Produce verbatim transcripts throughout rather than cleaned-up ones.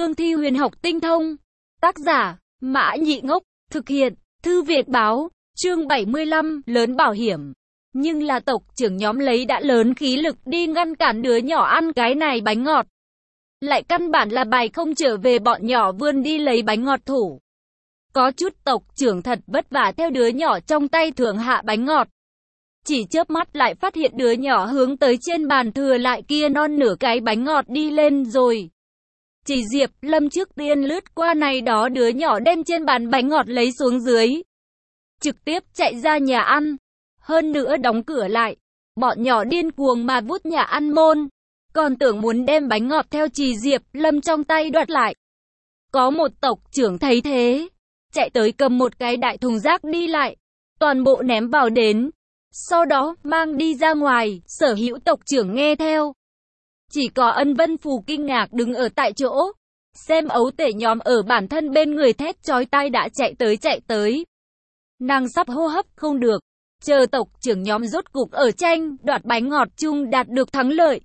cương thi huyền học tinh thông. Tác giả, Mã Nhị Ngốc, thực hiện, Thư Việt Báo, chương bảy mươi lăm, lớn bảo hiểm. Nhưng là tộc trưởng nhóm lấy đã lớn khí lực đi ngăn cản đứa nhỏ ăn cái này bánh ngọt. Lại căn bản là bài không trở về, bọn nhỏ vươn đi lấy bánh ngọt thủ. Có chút tộc trưởng thật vất vả theo đứa nhỏ trong tay thưởng hạ bánh ngọt. Chỉ chớp mắt lại phát hiện đứa nhỏ hướng tới trên bàn thừa lại kia non nửa cái bánh ngọt đi lên rồi. Chỉ Diệp Lâm trước tiên lướt qua này đó đứa nhỏ đem trên bàn bánh ngọt lấy xuống dưới. Trực tiếp chạy ra nhà ăn. Hơn nữa đóng cửa lại. Bọn nhỏ điên cuồng mà vút nhà ăn môn. Còn tưởng muốn đem bánh ngọt theo Chỉ Diệp Lâm trong tay đoạt lại. Có một tộc trưởng thấy thế. Chạy tới cầm một cái đại thùng rác đi lại. Toàn bộ ném vào đến. Sau đó mang đi ra ngoài. Sở hữu tộc trưởng nghe theo. Chỉ có Ân Vân Phù kinh ngạc đứng ở tại chỗ. Xem ấu tể nhóm ở bản thân bên người thét chói tai đã chạy tới chạy tới. Nàng sắp hô hấp không được. Chờ tộc trưởng nhóm rốt cục ở tranh đoạt bánh ngọt chung đạt được thắng lợi.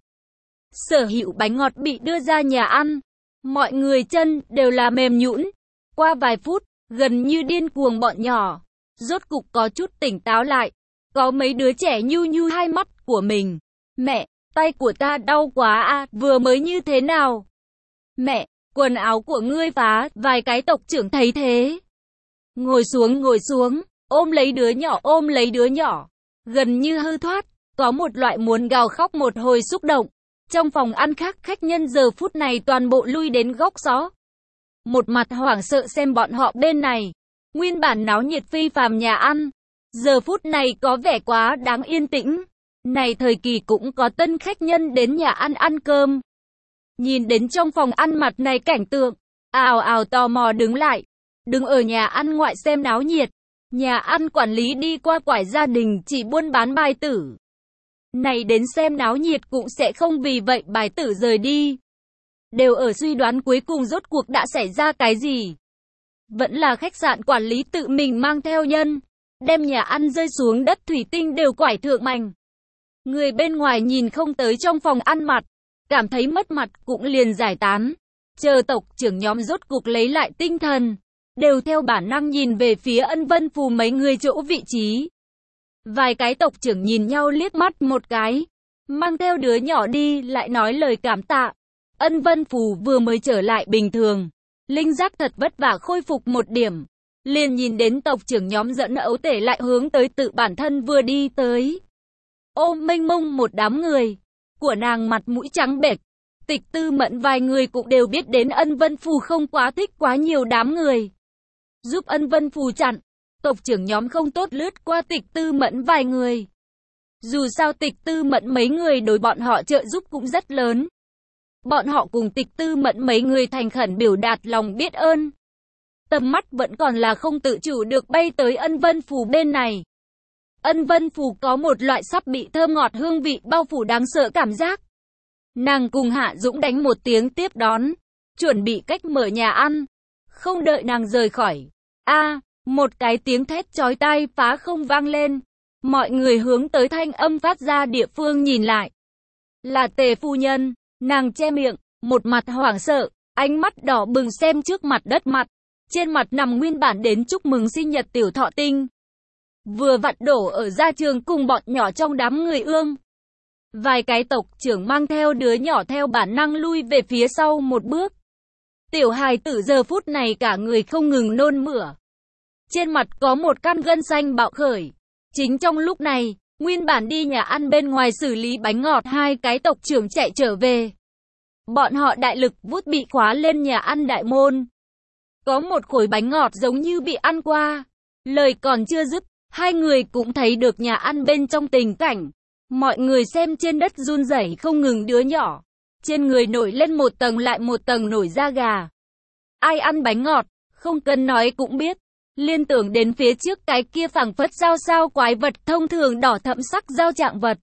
Sở hữu bánh ngọt bị đưa ra nhà ăn. Mọi người chân đều là mềm nhũn. Qua vài phút, gần như điên cuồng bọn nhỏ. Rốt cục có chút tỉnh táo lại. Có mấy đứa trẻ nhu nhu hai mắt của mình. Mẹ, tay của ta đau quá à, vừa mới như thế nào? Mẹ, quần áo của ngươi phá, vài cái tộc trưởng thấy thế. Ngồi xuống ngồi xuống, ôm lấy đứa nhỏ ôm lấy đứa nhỏ. Gần như hư thoát, có một loại muốn gào khóc một hồi xúc động. Trong phòng ăn khác khách nhân giờ phút này toàn bộ lui đến góc xó. Một mặt hoảng sợ xem bọn họ bên này. Nguyên bản náo nhiệt phi phàm nhà ăn. Giờ phút này có vẻ quá đáng yên tĩnh. Này thời kỳ cũng có tân khách nhân đến nhà ăn ăn cơm. Nhìn đến trong phòng ăn mặt này cảnh tượng. Ào ào tò mò đứng lại. Đứng ở nhà ăn ngoại xem náo nhiệt. Nhà ăn quản lý đi qua quải gia đình chỉ buôn bán bài tử. Này đến xem náo nhiệt cũng sẽ không vì vậy bài tử rời đi. Đều ở suy đoán cuối cùng rốt cuộc đã xảy ra cái gì. Vẫn là khách sạn quản lý tự mình mang theo nhân. Đem nhà ăn rơi xuống đất thủy tinh đều quải thượng mảnh. Người bên ngoài nhìn không tới trong phòng ăn mặt. Cảm thấy mất mặt cũng liền giải tán. Chờ tộc trưởng nhóm rốt cục lấy lại tinh thần. Đều theo bản năng nhìn về phía Ân Vân Phù mấy người chỗ vị trí. Vài cái tộc trưởng nhìn nhau liếc mắt một cái. Mang theo đứa nhỏ đi lại nói lời cảm tạ. Ân Vân Phù vừa mới trở lại bình thường. Linh giác thật vất vả khôi phục một điểm. Liền nhìn đến tộc trưởng nhóm dẫn ấu tể lại hướng tới tự bản thân vừa đi tới. Ôm mênh mông một đám người. Của nàng mặt mũi trắng bệch. Tịch Tư Mẫn vài người cũng đều biết đến Ân Vân Phù không quá thích quá nhiều đám người. Giúp Ân Vân Phù chặn. Tộc trưởng nhóm không tốt lướt qua Tịch Tư Mẫn vài người. Dù sao Tịch Tư Mẫn mấy người đối bọn họ trợ giúp cũng rất lớn. Bọn họ cùng Tịch Tư Mẫn mấy người thành khẩn biểu đạt lòng biết ơn. Tầm mắt vẫn còn là không tự chủ được bay tới Ân Vân Phù bên này. Ân Vân Phù có một loại sắp bị thơm ngọt hương vị bao phủ đáng sợ cảm giác. Nàng cùng Hạ Dũng đánh một tiếng tiếp đón. Chuẩn bị cách mở nhà ăn. Không đợi nàng rời khỏi. A, một cái tiếng thét chói tai phá không vang lên. Mọi người hướng tới thanh âm phát ra địa phương nhìn lại. Là Tề phu nhân. Nàng che miệng, một mặt hoảng sợ, ánh mắt đỏ bừng xem trước mặt đất mặt. Trên mặt nằm nguyên bản đến chúc mừng sinh nhật tiểu thọ tinh. Vừa vặn đổ ở gia trường cùng bọn nhỏ trong đám người ương. Vài cái tộc trưởng mang theo đứa nhỏ theo bản năng lui về phía sau một bước. Tiểu hài tử giờ phút này cả người không ngừng nôn mửa. Trên mặt có một căn gân xanh bạo khởi. Chính trong lúc này, nguyên bản đi nhà ăn bên ngoài xử lý bánh ngọt hai cái tộc trưởng chạy trở về. Bọn họ đại lực vút bị khóa lên nhà ăn đại môn. Có một khối bánh ngọt giống như bị ăn qua. Lời còn chưa dứt, hai người cũng thấy được nhà ăn bên trong tình cảnh. Mọi người xem trên đất run rẩy không ngừng đứa nhỏ. Trên người nổi lên một tầng lại một tầng nổi da gà. Ai ăn bánh ngọt, không cần nói cũng biết. Liên tưởng đến phía trước cái kia phảng phất dao sao quái vật thông thường đỏ thẫm sắc dao trạng vật.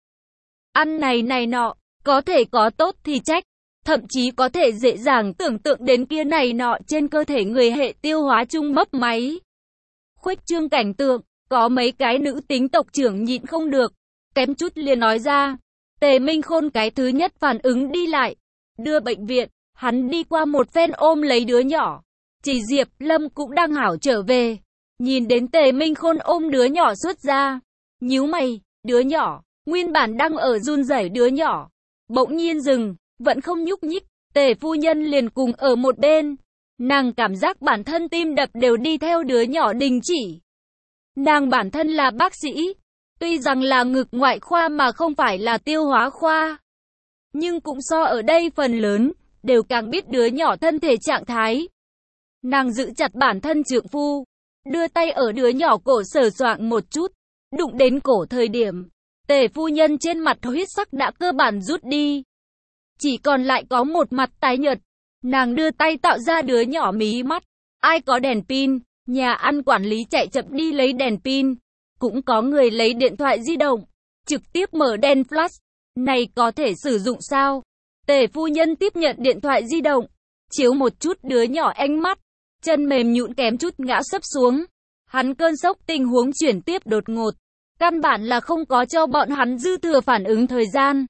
Ăn này này nọ, có thể có tốt thì trách. Thậm chí có thể dễ dàng tưởng tượng đến kia này nọ trên cơ thể người hệ tiêu hóa chung mấp máy. Khuếch trương cảnh tượng, có mấy cái nữ tính tộc trưởng nhịn không được. Kém chút liền nói ra. Tề Minh Khôn cái thứ nhất phản ứng đi lại. Đưa bệnh viện, Hắn đi qua một phen ôm lấy đứa nhỏ. Chỉ Diệp Lâm cũng đang hảo trở về. Nhìn đến Tề Minh Khôn ôm đứa nhỏ xuất ra. Nhíu mày, đứa nhỏ, nguyên bản đang ở run rẩy đứa nhỏ. Bỗng nhiên dừng, vẫn không nhúc nhích. Tề phu nhân liền cùng ở một bên. Nàng cảm giác bản thân tim đập đều đi theo đứa nhỏ đình chỉ. Nàng bản thân là bác sĩ. Tuy rằng là ngực ngoại khoa mà không phải là tiêu hóa khoa. Nhưng cũng so ở đây phần lớn, đều càng biết đứa nhỏ thân thể trạng thái. Nàng giữ chặt bản thân trượng phu. Đưa tay ở đứa nhỏ cổ sờ soạng một chút. Đụng đến cổ thời điểm. Tề phu nhân trên mặt huyết sắc đã cơ bản rút đi. Chỉ còn lại có một mặt tái nhợt. Nàng đưa tay tạo ra đứa nhỏ mí mắt. Ai có đèn pin, nhà ăn quản lý chạy chậm đi lấy đèn pin. Cũng có người lấy điện thoại di động, trực tiếp mở đèn flash. Này có thể sử dụng sao? Tề phu nhân tiếp nhận điện thoại di động, chiếu một chút đứa nhỏ ánh mắt. Chân mềm nhũn kém chút ngã sấp xuống. Hắn cơn sốc tình huống chuyển tiếp đột ngột. Căn bản là không có cho bọn hắn dư thừa phản ứng thời gian.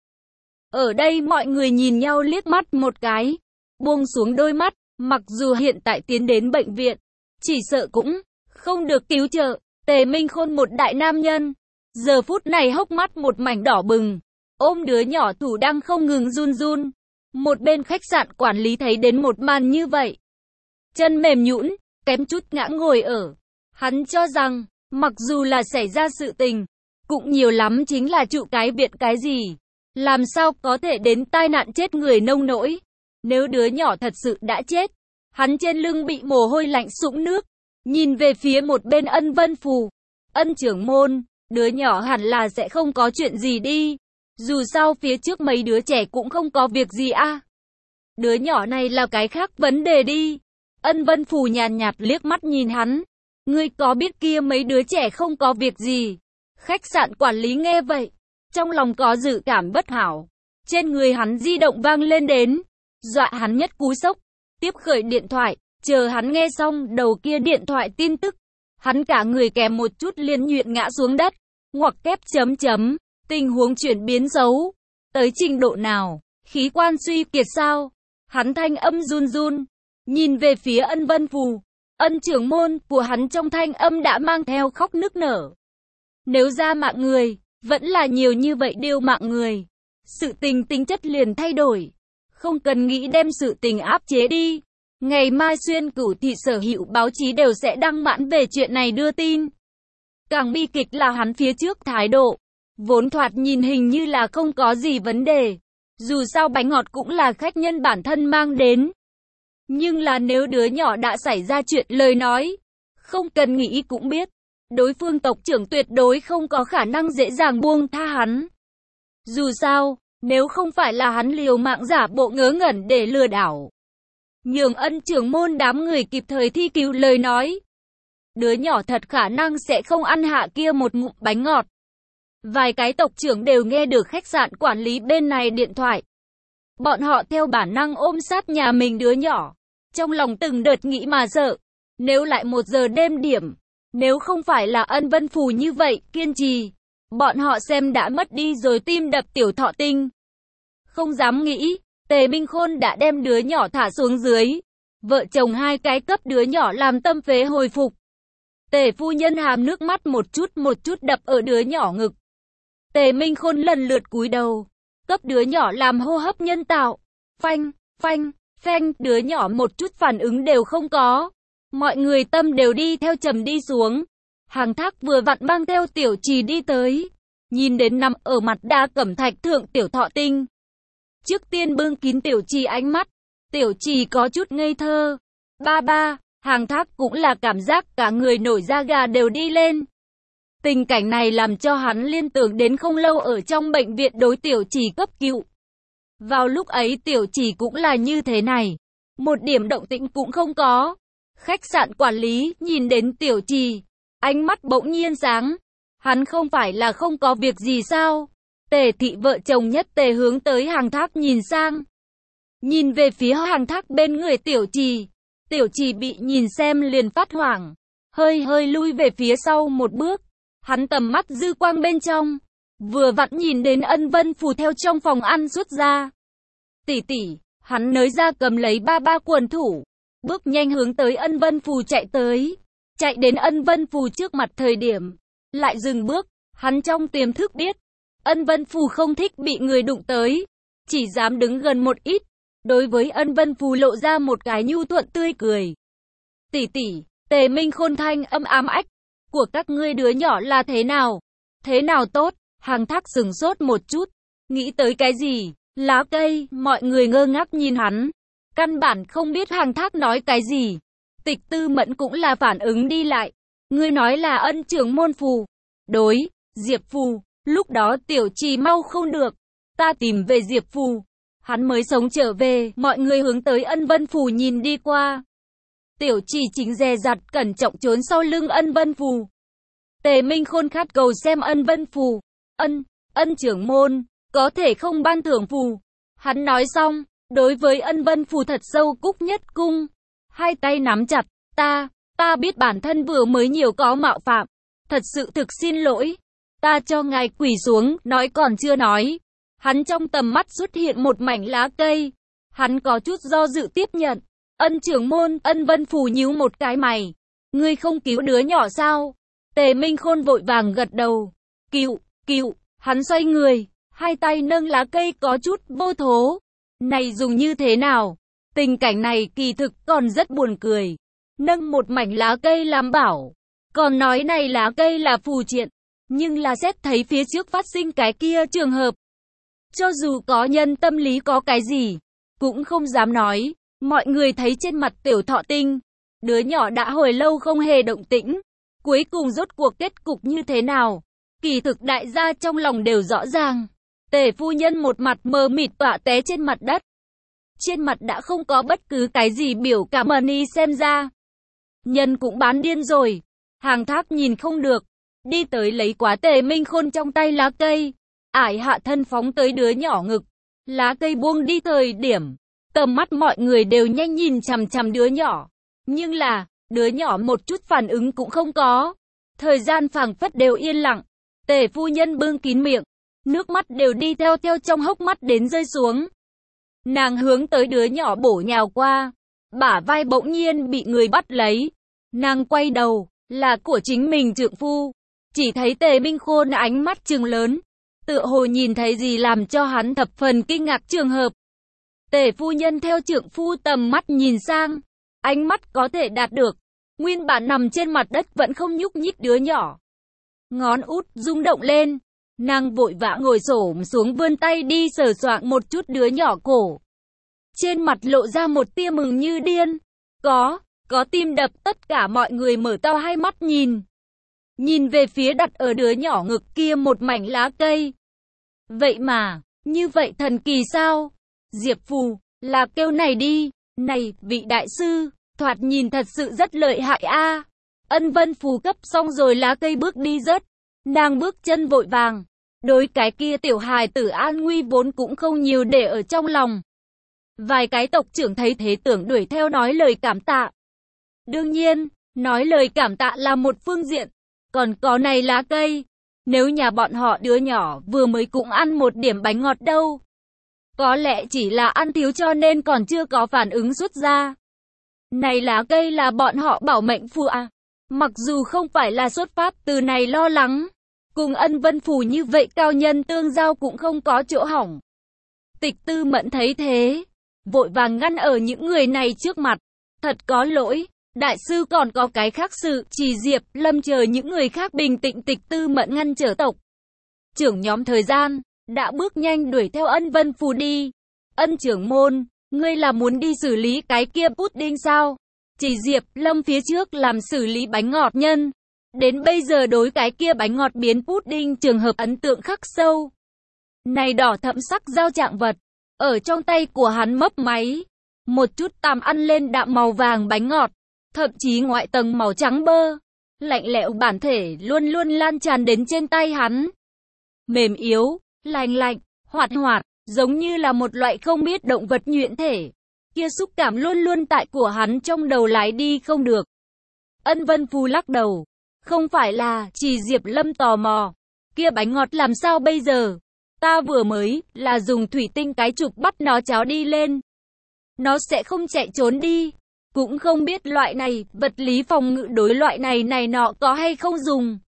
Ở đây mọi người nhìn nhau liếc mắt một cái. Buông xuống đôi mắt, mặc dù hiện tại tiến đến bệnh viện, chỉ sợ cũng không được cứu trợ. Tề Minh Khôn một đại nam nhân, giờ phút này hốc mắt một mảnh đỏ bừng, ôm đứa nhỏ thủ đang không ngừng run run. Một bên khách sạn quản lý thấy đến một màn như vậy. Chân mềm nhũn, kém chút ngã ngồi ở. Hắn cho rằng, mặc dù là xảy ra sự tình, cũng nhiều lắm chính là trụ cái viện cái gì. Làm sao có thể đến tai nạn chết người nông nỗi. Nếu đứa nhỏ thật sự đã chết, hắn trên lưng bị mồ hôi lạnh sũng nước. Nhìn về phía một bên Ân Vân Phù. Ân trưởng môn, đứa nhỏ hẳn là sẽ không có chuyện gì đi. Dù sao phía trước mấy đứa trẻ cũng không có việc gì à. Đứa nhỏ này là cái khác vấn đề đi. Ân Vân Phù nhàn nhạt liếc mắt nhìn hắn. Ngươi có biết kia mấy đứa trẻ không có việc gì. Khách sạn quản lý nghe vậy, trong lòng có dự cảm bất hảo. Trên người hắn di động vang lên đến, dọa hắn nhất cú sốc. Tiếp khởi điện thoại, chờ hắn nghe xong đầu kia điện thoại tin tức. Hắn cả người kèm một chút liền nhuyễn ngã xuống đất. Ngoặc kép chấm chấm, tình huống chuyển biến xấu. Tới trình độ nào, khí quan suy kiệt sao? Hắn thanh âm run run, nhìn về phía Ân Vân Phù. Ân trưởng môn của hắn trong thanh âm đã mang theo khóc nức nở. Nếu ra mạng người, vẫn là nhiều như vậy điều mạng người. Sự tình tính chất liền thay đổi. Không cần nghĩ đem sự tình áp chế đi. Ngày mai Xuyên Cửu thị sở hữu báo chí đều sẽ đăng mãn về chuyện này đưa tin. Càng bi kịch là hắn phía trước thái độ. Vốn thoạt nhìn hình như là không có gì vấn đề. Dù sao bánh ngọt cũng là khách nhân bản thân mang đến. Nhưng là nếu đứa nhỏ đã xảy ra chuyện lời nói, không cần nghĩ cũng biết. Đối phương tộc trưởng tuyệt đối không có khả năng dễ dàng buông tha hắn. Dù sao, nếu không phải là hắn liều mạng giả bộ ngớ ngẩn để lừa đảo. Nhường Ân trưởng môn đám người kịp thời thi cứu lời nói. Đứa nhỏ thật khả năng sẽ không ăn hạ kia một ngụm bánh ngọt. Vài cái tộc trưởng đều nghe được khách sạn quản lý bên này điện thoại. Bọn họ theo bản năng ôm sát nhà mình đứa nhỏ. Trong lòng từng đợt nghĩ mà sợ. Nếu lại một giờ đêm điểm. Nếu không phải là Ân Vân Phù như vậy, kiên trì. Bọn họ xem đã mất đi rồi tim đập tiểu thọ tinh. Không dám nghĩ. Tề Minh Khôn đã đem đứa nhỏ thả xuống dưới. Vợ chồng hai cái cấp đứa nhỏ làm tâm phế hồi phục. Tề phu nhân hàm nước mắt một chút một chút đập ở đứa nhỏ ngực. Tề Minh Khôn lần lượt cúi đầu. Cấp đứa nhỏ làm hô hấp nhân tạo. Phanh, phanh, phanh, đứa nhỏ một chút phản ứng đều không có. Mọi người tâm đều đi theo trầm đi xuống. Hàng Thác vừa vặn mang theo Tiểu Trì đi tới. Nhìn đến nằm ở mặt đa cẩm thạch thượng tiểu thọ tinh. Trước tiên bưng kín Tiểu Trì ánh mắt. Tiểu Trì có chút ngây thơ. Ba ba, Hàng Thác cũng là cảm giác cả người nổi da gà đều đi lên. Tình cảnh này làm cho hắn liên tưởng đến không lâu ở trong bệnh viện đối Tiểu Trì cấp cứu. Vào lúc ấy Tiểu Trì cũng là như thế này. Một điểm động tĩnh cũng không có. Khách sạn quản lý nhìn đến Tiểu Trì. Ánh mắt bỗng nhiên sáng. Hắn không phải là không có việc gì sao? Tề thị vợ chồng nhất tề hướng tới Hàng Thác nhìn sang. Nhìn về phía Hàng Thác bên người Tiểu Trì. Tiểu Trì bị nhìn xem liền phát hoảng. Hơi hơi lui về phía sau một bước. Hắn tầm mắt dư quang bên trong. Vừa vặn nhìn đến Ân Vân Phù theo trong phòng ăn xuất ra. Tỷ tỷ, Hắn nới ra cầm lấy ba ba quần thủ, bước nhanh hướng tới Ân Vân Phù chạy tới. Chạy đến Ân Vân Phù trước mặt thời điểm, lại dừng bước, hắn trong tiềm thức biết, Ân Vân Phù không thích bị người đụng tới, chỉ dám đứng gần một ít. Đối với Ân Vân Phù lộ ra một cái nhu thuận tươi cười. Tỷ tỷ, Tề Minh Khôn thanh âm ám ách, của các ngươi đứa nhỏ là thế nào? Thế nào tốt? Hàng Thác sừng sốt một chút, nghĩ tới cái gì? Lá cây, mọi người ngơ ngác nhìn hắn, căn bản không biết Hàng Thác nói cái gì. Tịch Tư Mẫn cũng là phản ứng đi lại. Ngươi nói là Ân trưởng môn phù. Đối, Diệp Phù, lúc đó Tiểu Trì mau không được, ta tìm về Diệp Phù. Hắn mới sống trở về, mọi người hướng tới Ân Vân Phù nhìn đi qua. Tiểu Trì chính dè dặt cẩn trọng trốn sau lưng Ân Vân Phù. Tề Minh Khôn khát cầu xem Ân Vân Phù. Ân, Ân trưởng môn, có thể không ban thưởng phù. Hắn nói xong, đối với Ân Vân Phù thật sâu cúc nhất cung. Hai tay nắm chặt, ta, ta biết bản thân vừa mới nhiều có mạo phạm. Thật sự thực xin lỗi. Ta cho ngài quỳ xuống, nói còn chưa nói. Hắn trong tầm mắt xuất hiện một mảnh lá cây. Hắn có chút do dự tiếp nhận. Ân trưởng môn, Ân Vân Phù nhíu một cái mày. Ngươi không cứu đứa nhỏ sao? Tề Minh Khôn vội vàng gật đầu. Cứu, cứu, hắn xoay người. Hai tay nâng lá cây có chút vô thố. Này dùng như thế nào? Tình cảnh này kỳ thực còn rất buồn cười. Nâng một mảnh lá cây làm bảo. Còn nói này lá cây là phù triện. Nhưng là xét thấy phía trước phát sinh cái kia trường hợp. Cho dù có nhân tâm lý có cái gì, cũng không dám nói. Mọi người thấy trên mặt Tiểu Thọ Tinh, đứa nhỏ đã hồi lâu không hề động tĩnh. Cuối cùng rốt cuộc kết cục như thế nào? Kỳ thực đại gia trong lòng đều rõ ràng. Tề phu nhân một mặt mờ mịt tọa té trên mặt đất. Trên mặt đã không có bất cứ cái gì biểu cảm mà ni xem ra. Nhân cũng bán điên rồi. Hàng Thác nhìn không được, đi tới lấy quá Tề Minh Khôn trong tay lá cây. Ải hạ thân phóng tới đứa nhỏ ngực. Lá cây buông đi thời điểm, tầm mắt mọi người đều nhanh nhìn chằm chằm đứa nhỏ. Nhưng là, đứa nhỏ một chút phản ứng cũng không có. Thời gian phảng phất đều yên lặng. Tề phu nhân bưng kín miệng, nước mắt đều đi theo theo trong hốc mắt đến rơi xuống. Nàng hướng tới đứa nhỏ bổ nhào qua, bả vai bỗng nhiên bị người bắt lấy. Nàng quay đầu, là của chính mình trượng phu. Chỉ thấy Tề Minh Khôn ánh mắt trừng lớn, tựa hồ nhìn thấy gì làm cho hắn thập phần kinh ngạc trường hợp. Tề phu nhân theo trượng phu tầm mắt nhìn sang, ánh mắt có thể đạt được. Nguyên bản nằm trên mặt đất vẫn không nhúc nhích đứa nhỏ. Ngón út rung động lên, nàng vội vã ngồi xổm xuống vươn tay đi sờ soạng một chút đứa nhỏ cổ. Trên mặt lộ ra một tia mừng như điên. Có, có tim đập, tất cả mọi người mở to hai mắt nhìn. Nhìn về phía đặt ở đứa nhỏ ngực kia một mảnh lá cây. Vậy mà, như vậy thần kỳ sao? Diệp Phù, là kêu này đi. Này, vị đại sư, thoạt nhìn thật sự rất lợi hại a. Ân Vân Phù cấp xong rồi lá cây bước đi rớt. Nàng bước chân vội vàng. Đối cái kia tiểu hài tử an nguy vốn cũng không nhiều để ở trong lòng. Vài cái tộc trưởng thấy thế tưởng đuổi theo nói lời cảm tạ. Đương nhiên, nói lời cảm tạ là một phương diện. Còn có này lá cây. Nếu nhà bọn họ đứa nhỏ vừa mới cũng ăn một điểm bánh ngọt đâu. Có lẽ chỉ là ăn thiếu cho nên còn chưa có phản ứng xuất ra. Này lá cây là bọn họ bảo mệnh phù à. Mặc dù không phải là xuất phát từ này lo lắng. Cùng Ân Vân Phù như vậy cao nhân tương giao cũng không có chỗ hỏng. Tịch Tư Mẫn thấy thế, vội vàng ngăn ở những người này trước mặt. Thật có lỗi, đại sư còn có cái khác sự. Chỉ Diệp, Lâm chờ những người khác bình tĩnh. Tịch Tư Mẫn ngăn trở tộc trưởng nhóm thời gian, đã bước nhanh đuổi theo Ân Vân Phù đi. Ân trưởng môn, ngươi là muốn đi xử lý cái kia pudding sao? Chỉ Diệp, Lâm phía trước làm xử lý bánh ngọt nhân. Đến bây giờ đối cái kia bánh ngọt biến pudding trường hợp ấn tượng khắc sâu. Này đỏ thẫm sắc dao trạng vật, ở trong tay của hắn mấp máy. Một chút tàm ăn lên đạm màu vàng bánh ngọt, thậm chí ngoại tầng màu trắng bơ. Lạnh lẽo bản thể luôn luôn lan tràn đến trên tay hắn. Mềm yếu, lành lạnh, hoạt hoạt, giống như là một loại không biết động vật nhuyễn thể. Kia xúc cảm luôn luôn tại của hắn trong đầu lái đi không được. Ân Vân Phù lắc đầu. Không phải là, chỉ Diệp Lâm tò mò. Kia bánh ngọt làm sao bây giờ? Ta vừa mới, là dùng thủy tinh cái trục bắt nó cháo đi lên. nó sẽ không chạy trốn đi. Cũng không biết loại này, vật lý phòng ngự đối loại này này nọ có hay không dùng.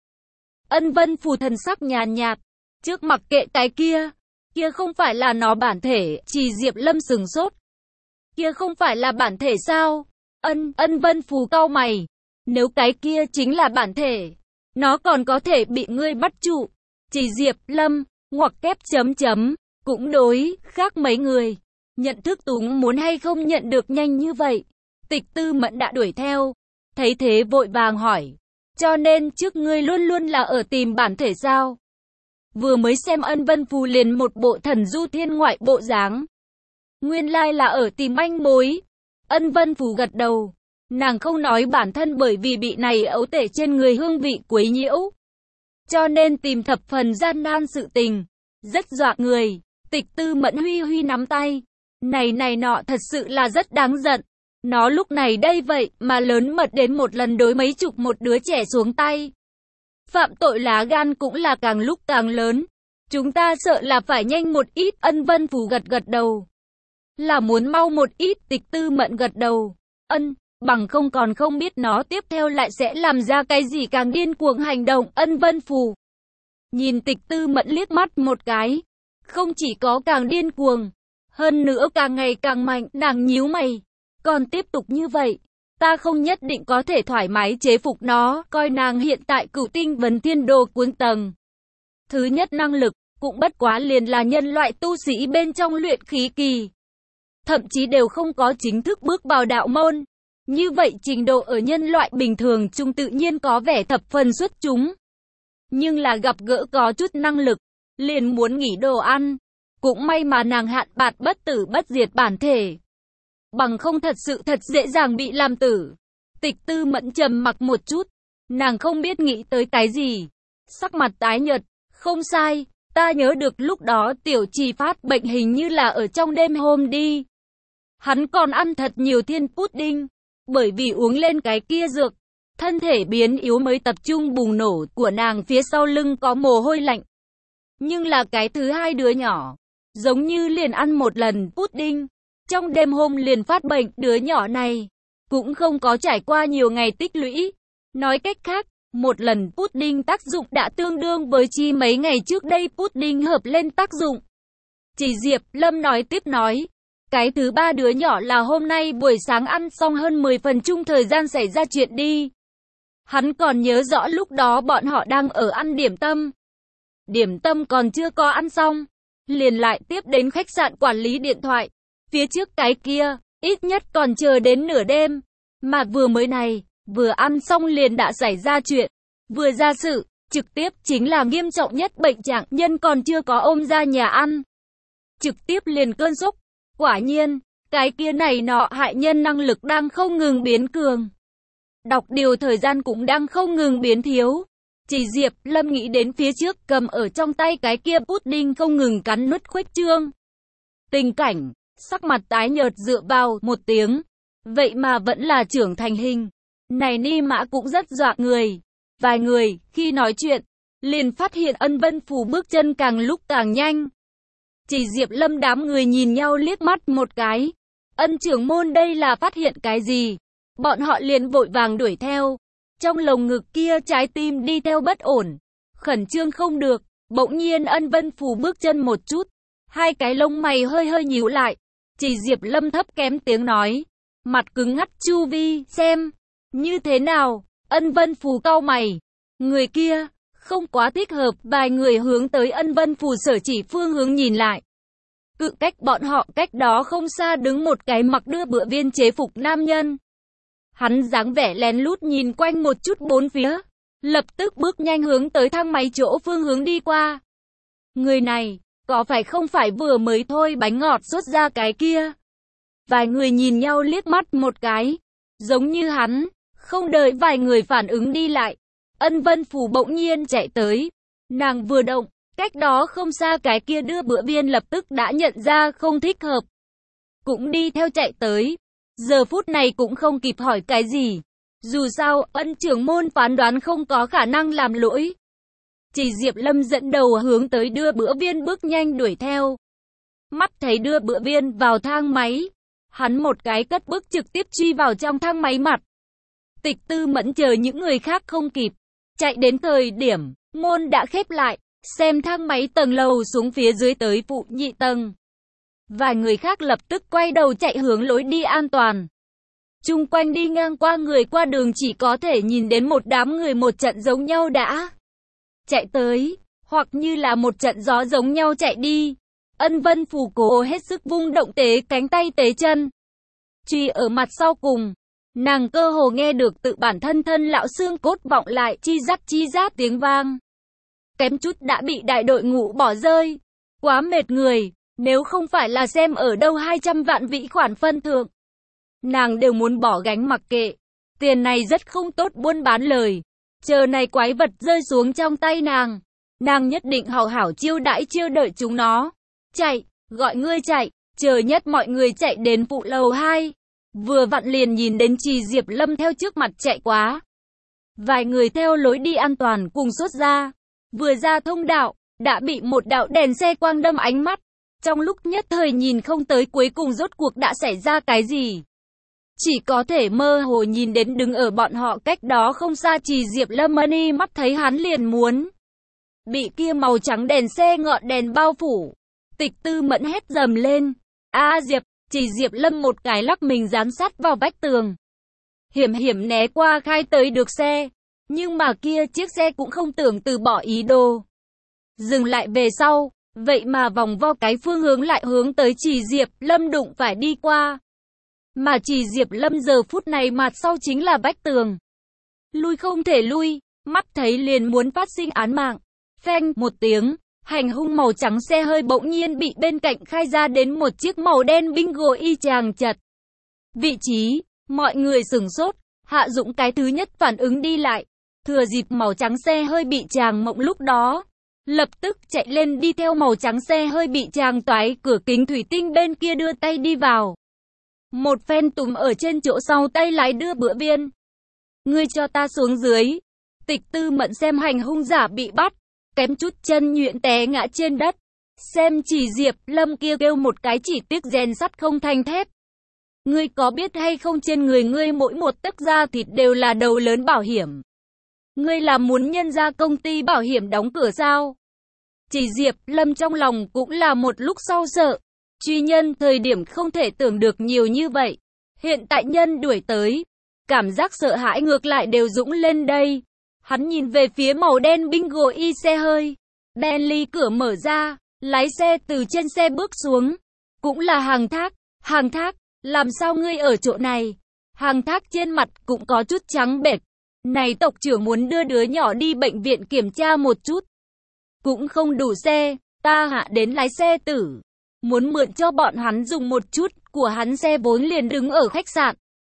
Ân Vân Phù thần sắc nhàn nhạt, trước mặc kệ cái kia, kia không phải là nó bản thể, Chỉ Diệp Lâm sừng sốt. Kia không phải là bản thể sao? Ân, Ân Vân Phù cau mày, nếu cái kia chính là bản thể, nó còn có thể bị ngươi bắt trụ. Chỉ Diệp Lâm, ngoặc kép chấm chấm, cũng đối, khác mấy người. Nhận thức Túng muốn hay không nhận được nhanh như vậy. Tịch Tư Mẫn đã đuổi theo, thấy thế vội vàng hỏi, cho nên trước ngươi luôn luôn là ở tìm bản thể sao? Vừa mới xem Ân Vân Phù liền một bộ thần du thiên ngoại bộ dáng. Nguyên lai là ở tìm manh mối. Ân Vân Phù gật đầu, nàng không nói bản thân bởi vì bị này ấu tể trên người hương vị quấy nhiễu, cho nên tìm thập phần gian nan sự tình, rất dọa người. Tịch Tư Mẫn huy huy nắm tay, này này nọ thật sự là rất đáng giận. Nó lúc này đây vậy mà lớn mật đến một lần đối mấy chục một đứa trẻ xuống tay. Phạm tội lá gan cũng là càng lúc càng lớn. Chúng ta sợ là phải nhanh một ít. Ân Vân Phù gật gật đầu, là muốn mau một ít. Tịch Tư Mẫn gật đầu, ân, bằng không còn không biết nó tiếp theo lại sẽ làm ra cái gì càng điên cuồng hành động. Ân Vân Phù nhìn Tịch Tư Mẫn liếc mắt một cái, không chỉ có càng điên cuồng, hơn nữa càng ngày càng mạnh. Nàng nhíu mày, còn tiếp tục như vậy, ta không nhất định có thể thoải mái chế phục nó. Coi nàng hiện tại Cửu Tinh Vấn Thiên Đồ cuống tầng thứ nhất năng lực, cũng bất quá liền là nhân loại tu sĩ bên trong luyện khí kỳ, thậm chí đều không có chính thức bước vào đạo môn. Như vậy trình độ ở nhân loại bình thường chung tự nhiên có vẻ thập phần xuất chúng. Nhưng là gặp gỡ có chút năng lực, liền muốn nghỉ đồ ăn. Cũng may mà nàng hạn bạt bất tử bất diệt bản thể, bằng không thật sự thật dễ dàng bị làm tử. Tịch Tư Mẫn trầm mặc một chút, nàng không biết nghĩ tới cái gì, sắc mặt tái nhợt. Không sai, ta nhớ được lúc đó Tiểu Trì phát bệnh hình như là ở trong đêm hôm đi. Hắn còn ăn thật nhiều thiên pudding, bởi vì uống lên cái kia dược, thân thể biến yếu mới tập trung bùng nổ. Của nàng phía sau lưng có mồ hôi lạnh. Nhưng là cái thứ hai đứa nhỏ, giống như liền ăn một lần pudding, trong đêm hôm liền phát bệnh. Đứa nhỏ này cũng không có trải qua nhiều ngày tích lũy. Nói cách khác, một lần pudding tác dụng đã tương đương với chi mấy ngày trước đây pudding hợp lên tác dụng. Chỉ Diệp Lâm nói tiếp nói, cái thứ ba đứa nhỏ là hôm nay buổi sáng ăn xong hơn mười phần chung thời gian xảy ra chuyện đi. Hắn còn nhớ rõ lúc đó bọn họ đang ở ăn điểm tâm. Điểm tâm còn chưa có ăn xong, liền lại tiếp đến khách sạn quản lý điện thoại. Phía trước cái kia, ít nhất còn chờ đến nửa đêm. Mà vừa mới này, vừa ăn xong liền đã xảy ra chuyện. Vừa ra sự, trực tiếp chính là nghiêm trọng nhất bệnh trạng, nhân còn chưa có ôm ra nhà ăn, trực tiếp liền cơn sốc. Quả nhiên, cái kia này nọ hại nhân năng lực đang không ngừng biến cường. Đọc điều thời gian cũng đang không ngừng biến thiếu. Chỉ Diệp Lâm nghĩ đến phía trước cầm ở trong tay cái kia pudding không ngừng cắn nuốt khuếch trương tình cảnh, sắc mặt tái nhợt dựa vào một tiếng. Vậy mà vẫn là trưởng thành hình. Này ni mã cũng rất dọa người. Vài người, khi nói chuyện, liền phát hiện Ân Vân Phù bước chân càng lúc càng nhanh. Chỉ Diệp Lâm đám người nhìn nhau liếc mắt một cái. Ân trưởng môn đây là phát hiện cái gì? Bọn họ liền vội vàng đuổi theo. Trong lồng ngực kia trái tim đi theo bất ổn, khẩn trương không được. Bỗng nhiên Ân Vân Phù bước chân một chút, hai cái lông mày hơi hơi nhíu lại. Chỉ Diệp Lâm thấp kém tiếng nói, mặt cứng ngắt chu vi, xem như thế nào? Ân Vân Phù cau mày, người kia không quá thích hợp. Vài người hướng tới Ân Vân Phù sở chỉ phương hướng nhìn lại. Cự cách bọn họ cách đó không xa đứng một cái mặc đưa bựa viên chế phục nam nhân. Hắn dáng vẻ lén lút nhìn quanh một chút bốn phía, lập tức bước nhanh hướng tới thang máy chỗ phương hướng đi qua. Người này, có phải không phải vừa mới thôi bánh ngọt xuất ra cái kia? Vài người nhìn nhau liếc mắt một cái, giống như hắn. Không đợi vài người phản ứng đi lại, Ân Vân Phù bỗng nhiên chạy tới. Nàng vừa động, cách đó không xa cái kia đưa bữa viên lập tức đã nhận ra không thích hợp, cũng đi theo chạy tới. Giờ phút này cũng không kịp hỏi cái gì. Dù sao, Ân trưởng môn phán đoán không có khả năng làm lỗi. Chỉ Diệp Lâm dẫn đầu hướng tới đưa bữa viên bước nhanh đuổi theo. Mắt thấy đưa bữa viên vào thang máy, Hắn một cái cất bước trực tiếp truy vào trong thang máy mặt. Tịch Tư Mẫn chờ những người khác không kịp. Chạy đến thời điểm, môn đã khép lại, xem thang máy tầng lầu xuống phía dưới tới phụ nhị tầng. Vài người khác lập tức quay đầu chạy hướng lối đi an toàn. Chung quanh đi ngang qua người qua đường chỉ có thể nhìn đến một đám người một trận giống nhau đã chạy tới, hoặc như là một trận gió giống nhau chạy đi. Ân Vân Phù cố hết sức vung động tế cánh tay tế chân. Truy ở mặt sau cùng, nàng cơ hồ nghe được tự bản thân thân lão xương cốt vọng lại chi rắc chi rát tiếng vang. Kém chút đã bị đại đội ngũ bỏ rơi. Quá mệt người, nếu không phải là xem ở đâu hai trăm vạn vĩ khoản phân thượng, nàng đều muốn bỏ gánh mặc kệ. Tiền này rất không tốt buôn bán lời. Chờ này quái vật rơi xuống trong tay nàng, nàng nhất định hảo hảo chiêu đãi chiêu đợi chúng nó. Chạy, gọi ngươi chạy, chờ nhất mọi người chạy đến phụ lầu hai. Vừa vặn liền nhìn đến Trì Diệp Lâm theo trước mặt chạy quá. Vài người theo lối đi an toàn cùng xuất ra. Vừa ra thông đạo, đã bị một đạo đèn xe quang đâm ánh mắt. Trong lúc nhất thời nhìn không tới cuối cùng rốt cuộc đã xảy ra cái gì. Chỉ có thể mơ hồ nhìn đến đứng ở bọn họ cách đó không xa Trì Diệp Lâm Mani mắt thấy hắn liền muốn bị kia màu trắng đèn xe ngọn đèn bao phủ. Tịch Tư Mẫn hét dầm lên. A Diệp, Trì Diệp Lâm một cái lắc mình dán sát vào vách tường. Hiểm hiểm né qua khai tới được xe. Nhưng mà kia chiếc xe cũng không tưởng từ bỏ ý đồ. Dừng lại về sau, vậy mà vòng vo cái phương hướng lại hướng tới Trì Diệp Lâm đụng phải đi qua. Mà Trì Diệp Lâm giờ phút này mặt sau chính là vách tường. Lui không thể lui, mắt thấy liền muốn phát sinh án mạng. Phanh một tiếng, hành hung màu trắng xe hơi bỗng nhiên bị bên cạnh khai ra đến một chiếc màu đen bingo y chang chật. Vị trí, mọi người sửng sốt, Hạ Dũng cái thứ nhất phản ứng đi lại. Thừa dịp màu trắng xe hơi bị chàng mộng lúc đó, lập tức chạy lên đi theo màu trắng xe hơi bị chàng toái cửa kính thủy tinh bên kia đưa tay đi vào. Một phen túm ở trên chỗ sau tay lái đưa bữa viên. Ngươi cho ta xuống dưới. Tịch Tư Mẫn xem hành hung giả bị bắt, kém chút chân nhuyễn té ngã trên đất. Xem Trì Diệp Lâm kia kêu một cái chỉ tiếc rèn sắt không thành thép. Ngươi có biết hay không trên người ngươi mỗi một tấc da thịt đều là đầu lớn bảo hiểm. Ngươi là muốn nhân ra công ty bảo hiểm đóng cửa sao? Trì Diệp Lâm trong lòng cũng là một lúc sau sợ. Truy nhân thời điểm không thể tưởng được nhiều như vậy. Hiện tại nhân đuổi tới. Cảm giác sợ hãi ngược lại đều dũng lên đây. Hắn nhìn về phía màu đen bingo y xe hơi. Bentley cửa mở ra. Lái xe từ trên xe bước xuống. Cũng là Hàng Thác. Hàng Thác, làm sao ngươi ở chỗ này? Hàng Thác trên mặt cũng có chút trắng bệch. Này tộc trưởng muốn đưa đứa nhỏ đi bệnh viện kiểm tra một chút. Cũng không đủ xe. Ta hạ đến lái xe tử. Muốn mượn cho bọn hắn dùng một chút, của hắn xe vốn liền đứng ở khách sạn.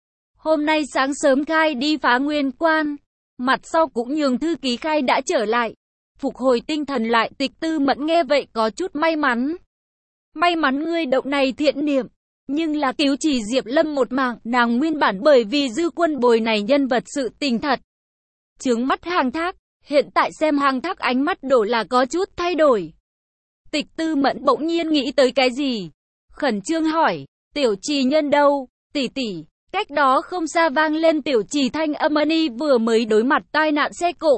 Hôm nay sáng sớm khai đi phá nguyên quan, mặt sau cũng nhường thư ký khai đã trở lại. Phục hồi tinh thần lại Tịch Tư Mẫn nghe vậy có chút may mắn. May mắn ngươi động này thiện niệm, nhưng là cứu Trì Diệp Lâm một mạng, nàng nguyên bản bởi vì Dư Quân Bồi này nhân vật sự tình thật. Chướng mắt Hàng Thác, hiện tại xem Hàng Thác ánh mắt đổ là có chút thay đổi. Tịch Tư Mẫn bỗng nhiên nghĩ tới cái gì? Khẩn trương hỏi, Tiểu Trì nhân đâu? Tỷ tỷ, cách đó không xa vang lên Tiểu Trì thanh âm Mani vừa mới đối mặt tai nạn xe cộ.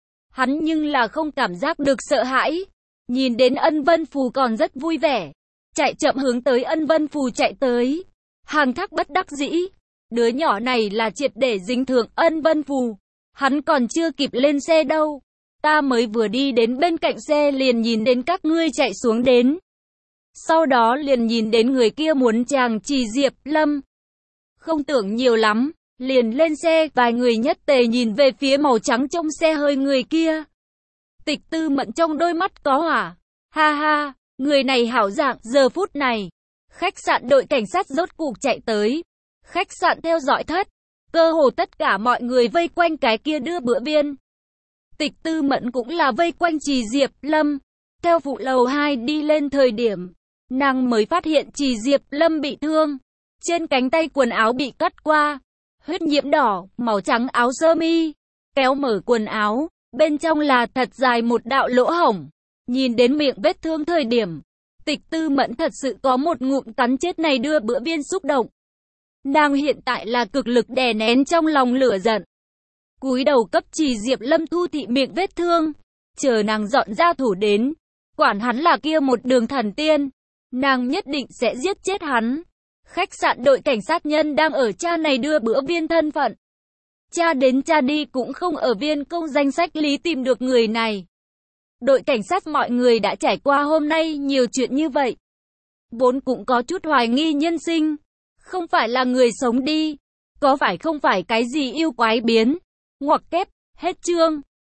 Hắn nhưng là không cảm giác được sợ hãi. Nhìn đến Ân Vân Phù còn rất vui vẻ. Chạy chậm hướng tới Ân Vân Phù chạy tới. Hàng Thác bất đắc dĩ. Đứa nhỏ này là triệt để dính thượng Ân Vân Phù. Hắn còn chưa kịp lên xe đâu. Ta mới vừa đi đến bên cạnh xe liền nhìn đến các ngươi chạy xuống đến. Sau đó liền nhìn đến người kia muốn chàng Trì Diệp Lâm. Không tưởng nhiều lắm, liền lên xe, vài người nhất tề nhìn về phía màu trắng trong xe hơi người kia. Tịch Tư Mẫn trong đôi mắt có hỏa. Ha ha, người này hảo dạng. Giờ phút này, khách sạn đội cảnh sát rốt cuộc chạy tới. Khách sạn theo dõi thất. Cơ hồ tất cả mọi người vây quanh cái kia đưa bữa viên. Tịch Tư Mẫn cũng là vây quanh Trì Diệp Lâm. Theo phụ lầu hai đi lên thời điểm, nàng mới phát hiện Trì Diệp Lâm bị thương. Trên cánh tay quần áo bị cắt qua. Huyết nhiễm đỏ, màu trắng áo sơ mi. Kéo mở quần áo, bên trong là thật dài một đạo lỗ hổng. Nhìn đến miệng vết thương thời điểm, Tịch Tư Mẫn thật sự có một ngụm cắn chết này đưa bữa biên xúc động. Nàng hiện tại là cực lực đè nén trong lòng lửa giận. Cúi đầu cấp trì Diệp Lâm thu thị miệng vết thương. Chờ nàng dọn ra thủ đến. Quản hắn là kia một đường thần tiên. Nàng nhất định sẽ giết chết hắn. Khách sạn đội cảnh sát nhân đang ở cha này đưa bữa viên thân phận. Cha đến cha đi cũng không ở viên công danh sách lý tìm được người này. Đội cảnh sát mọi người đã trải qua hôm nay nhiều chuyện như vậy. Vốn cũng có chút hoài nghi nhân sinh. Không phải là người sống đi. Có phải không phải cái gì yêu quái biến. Ngoặc kép, hết chương.